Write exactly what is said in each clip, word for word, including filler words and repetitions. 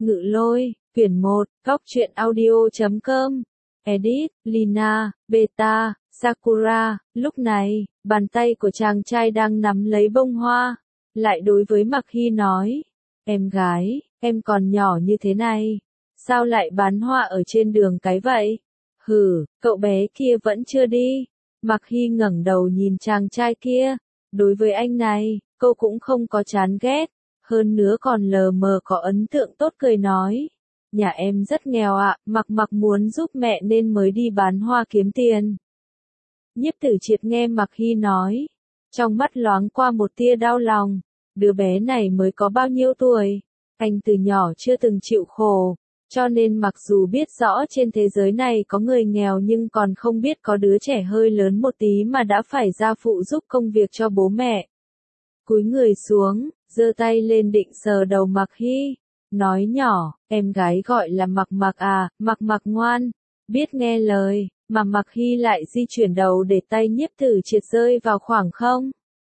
Ngự lôi, quyển một, góc truyện audio chấm com. Edit, Lina, Beta, Sakura. Lúc này, bàn tay của chàng trai đang nắm lấy bông hoa, lại đối với Mặc Hy nói, em gái, em còn nhỏ như thế này, sao lại bán hoa ở trên đường cái vậy? Hừ, cậu bé kia vẫn chưa đi. Mặc Hy ngẩng đầu nhìn chàng trai kia, đối với anh này, cô cũng không có chán ghét, hơn nữa còn lờ mờ có ấn tượng tốt, cười nói. Nhà em rất nghèo ạ, Mặc Mặc muốn giúp mẹ nên mới đi bán hoa kiếm tiền. Nhiếp Tử Triệt nghe Mặc Hy nói, trong mắt loáng qua một tia đau lòng, đứa bé này mới có bao nhiêu tuổi, anh từ nhỏ chưa từng chịu khổ, cho nên mặc dù biết rõ trên thế giới này có người nghèo nhưng còn không biết có đứa trẻ hơi lớn một tí mà đã phải ra phụ giúp công việc cho bố mẹ. Cúi người xuống, giơ tay lên định sờ đầu Mặc Hy, nói nhỏ, em gái gọi là Mặc Mặc à, Mặc Mặc ngoan, biết nghe lời, mà Mặc Hy lại di chuyển đầu để tay Nhiếp Tử Triệt rơi vào khoảng không.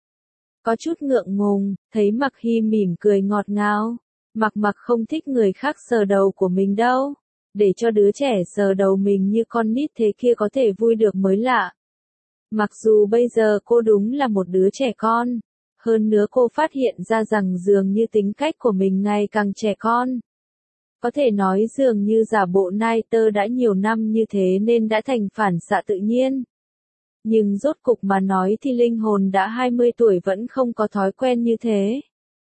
Có chút ngượng ngùng, thấy Mặc Hy mỉm cười ngọt ngào, Mặc Mặc không thích người khác sờ đầu của mình đâu, để cho đứa trẻ sờ đầu mình như con nít thế kia có thể vui được mới lạ. Mặc dù bây giờ cô đúng là một đứa trẻ con, hơn nữa cô phát hiện ra rằng dường như tính cách của mình ngày càng trẻ con. Có thể nói dường như giả bộ nai tơ đã nhiều năm như thế nên đã thành phản xạ tự nhiên. Nhưng rốt cục mà nói thì linh hồn đã hai mươi tuổi vẫn không có thói quen như thế.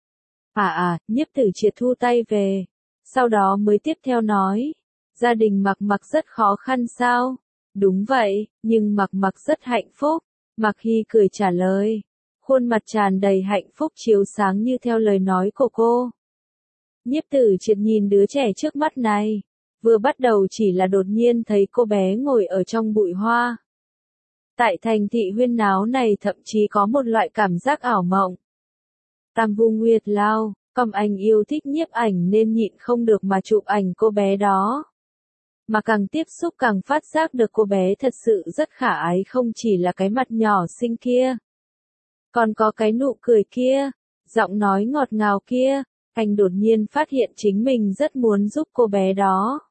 À à, Nhiếp Tử Triệt thu tay về, sau đó mới tiếp theo nói, gia đình Mặc Mặc rất khó khăn sao? Đúng vậy, nhưng Mặc Mặc rất hạnh phúc. Mặc Hy cười trả lời, khuôn mặt tràn đầy hạnh phúc chiếu sáng như theo lời nói của cô. Nhiếp Tử Triệt nhìn đứa trẻ trước mắt này, vừa bắt đầu chỉ là đột nhiên thấy cô bé ngồi ở trong bụi hoa. Tại thành thị huyên náo này thậm chí có một loại cảm giác ảo mộng. Tam Vu Nguyệt Lao, còn anh yêu thích nhiếp ảnh nên nhịn không được mà chụp ảnh cô bé đó. Mà càng tiếp xúc càng phát giác được cô bé thật sự rất khả ái, không chỉ là cái mặt nhỏ xinh kia, còn có cái nụ cười kia, giọng nói ngọt ngào kia, anh đột nhiên phát hiện chính mình rất muốn giúp cô bé đó.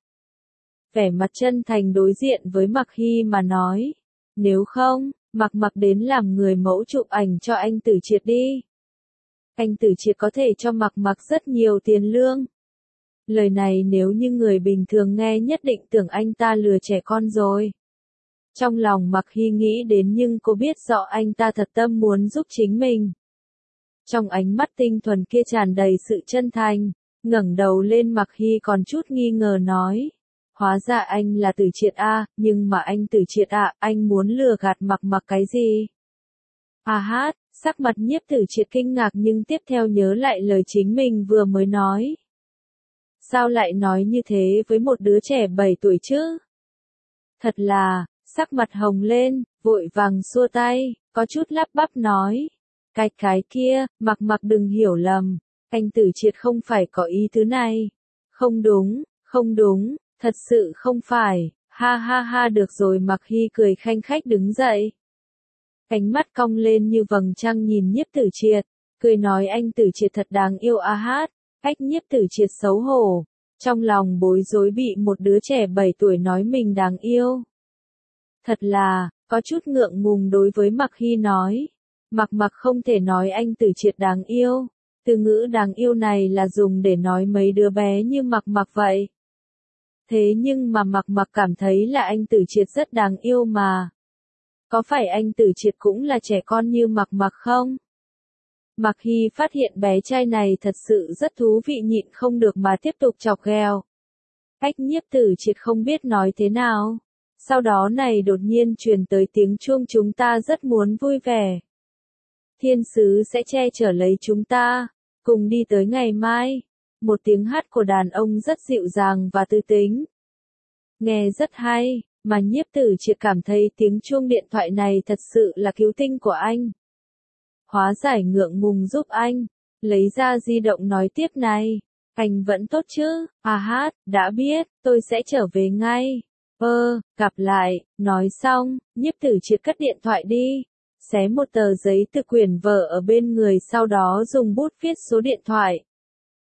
Vẻ mặt chân thành đối diện với Mặc Hy mà nói, nếu không, Mặc Mặc đến làm người mẫu chụp ảnh cho anh Tử Triệt đi. Anh Tử Triệt có thể cho Mặc Mặc rất nhiều tiền lương. Lời này nếu như người bình thường nghe nhất định tưởng anh ta lừa trẻ con rồi. Trong lòng Mặc Hy nghĩ đến nhưng cô biết rõ anh ta thật tâm muốn giúp chính mình. Trong ánh mắt tinh thuần kia tràn đầy sự chân thành, ngẩng đầu lên Mặc Hy còn chút nghi ngờ nói. Hóa ra anh là Tử Triệt a, nhưng mà anh Tử Triệt ạ, à, anh muốn lừa gạt Mặc Mặc cái gì? À hát, sắc mặt Nhiếp Tử Triệt kinh ngạc nhưng tiếp theo nhớ lại lời chính mình vừa mới nói. Sao lại nói như thế với một đứa trẻ bảy tuổi chứ? Thật là, sắc mặt hồng lên, vội vàng xua tay, có chút lắp bắp nói. Cái cái kia, Mặc Mặc đừng hiểu lầm, anh Tử Triệt không phải có ý thứ này. Không đúng, không đúng, thật sự không phải, ha ha ha được rồi. Mặc Hy cười khanh khách đứng dậy. Cánh mắt cong lên như vầng trăng nhìn Nhiếp Tử Triệt, cười nói anh Tử Triệt thật đáng yêu a hát. Ách Nhiếp Tử Triệt xấu hổ, trong lòng bối rối bị một đứa trẻ bảy tuổi nói mình đáng yêu. Thật là, có chút ngượng ngùng đối với Mặc Hy nói. Mặc Mặc không thể nói anh Tử Triệt đáng yêu, từ ngữ đáng yêu này là dùng để nói mấy đứa bé như Mặc Mặc vậy. Thế nhưng mà Mặc Mặc cảm thấy là anh Tử Triệt rất đáng yêu mà. Có phải anh Tử Triệt cũng là trẻ con như Mặc Mặc không? Mặc Hy phát hiện bé trai này thật sự rất thú vị, nhịn không được mà tiếp tục chọc ghẹo. Ách Nhiếp Tử Triệt không biết nói thế nào. Sau đó này đột nhiên truyền tới tiếng chuông, chúng ta rất muốn vui vẻ. Thiên sứ sẽ che chở lấy chúng ta, cùng đi tới ngày mai. Một tiếng hát của đàn ông rất dịu dàng và tư tính. Nghe rất hay, mà Nhiếp Tử Triệt cảm thấy tiếng chuông điện thoại này thật sự là cứu tinh của anh. Hóa giải ngượng ngùng giúp anh, lấy ra di động nói tiếp này. Anh vẫn tốt chứ? À hát, đã biết, tôi sẽ trở về ngay. Ơ, gặp lại, nói xong, Nhiếp Tử Triệt cất điện thoại đi. Xé một tờ giấy từ quyển vở ở bên người, sau đó dùng bút viết số điện thoại.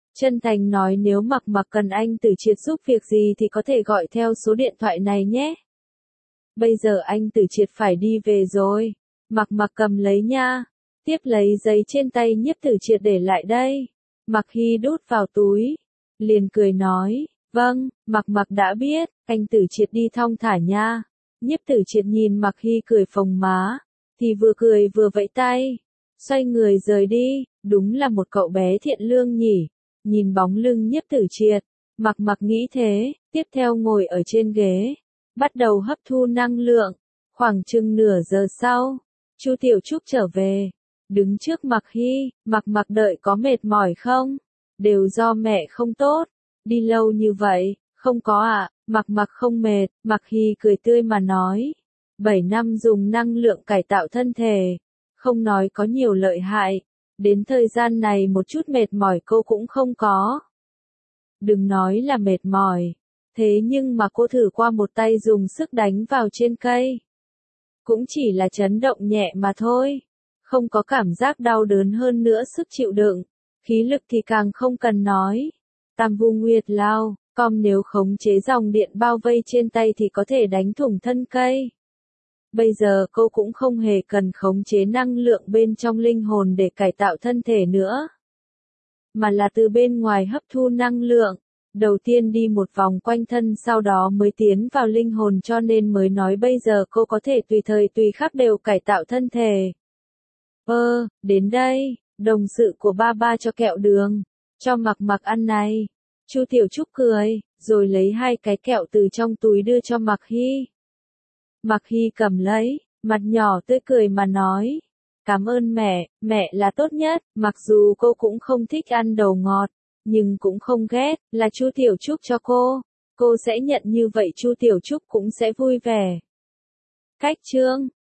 chân thành nói nếu Mặc Mặc cần anh Tử Triệt giúp việc gì thì có thể gọi theo số điện thoại này nhé. Bây giờ anh Tử Triệt phải đi về rồi. Mặc Mặc cầm lấy nha. Tiếp lấy giấy trên tay Nhiếp Tử Triệt để lại đây. Mặc Hy đút vào túi. Liền cười nói, vâng, Mặc Mặc đã biết, anh Tử Triệt đi thong thả nha. Nhiếp Tử Triệt nhìn Mặc Hy cười phồng má, thì vừa cười vừa vẫy tay. Xoay người rời đi, đúng là một cậu bé thiện lương nhỉ. Nhìn bóng lưng Nhiếp Tử Triệt, Mặc Mặc nghĩ thế, tiếp theo ngồi ở trên ghế, bắt đầu hấp thu năng lượng. Khoảng chừng nửa giờ sau, Chu Tiểu Trúc trở về, đứng trước Mặc Hy, Mặc Mặc đợi có mệt mỏi không? Đều do mẹ không tốt, đi lâu như vậy, không có ạ, à? Mặc Mặc không mệt, Mặc Hy cười tươi mà nói. bảy năm dùng năng lượng cải tạo thân thể, không nói có nhiều lợi hại, đến thời gian này một chút mệt mỏi cô cũng không có. Đừng nói là mệt mỏi, thế nhưng mà cô thử qua một tay dùng sức đánh vào trên cây. Cũng chỉ là chấn động nhẹ mà thôi, không có cảm giác đau đớn hơn nữa sức chịu đựng, khí lực thì càng không cần nói. Tam Vu Nguyệt Lao, com nếu khống chế dòng điện bao vây trên tay thì có thể đánh thủng thân cây. Bây giờ cô cũng không hề cần khống chế năng lượng bên trong linh hồn để cải tạo thân thể nữa, mà là từ bên ngoài hấp thu năng lượng. Đầu tiên đi một vòng quanh thân sau đó mới tiến vào linh hồn cho nên mới nói bây giờ cô có thể tùy thời tùy khắc đều cải tạo thân thể. Ơ, đến đây, đồng sự của ba ba cho kẹo đường, cho Mặc Mặc ăn này. Chu Tiểu Trúc cười, rồi lấy hai cái kẹo từ trong túi đưa cho Mặc Hy. Mặc Hy cầm lấy, mặt nhỏ tươi cười mà nói, cảm ơn mẹ, mẹ là tốt nhất, mặc dù cô cũng không thích ăn đồ ngọt, nhưng cũng không ghét, là Chu Tiểu Trúc cho cô, cô sẽ nhận như vậy Chu Tiểu Trúc cũng sẽ vui vẻ. Cách chương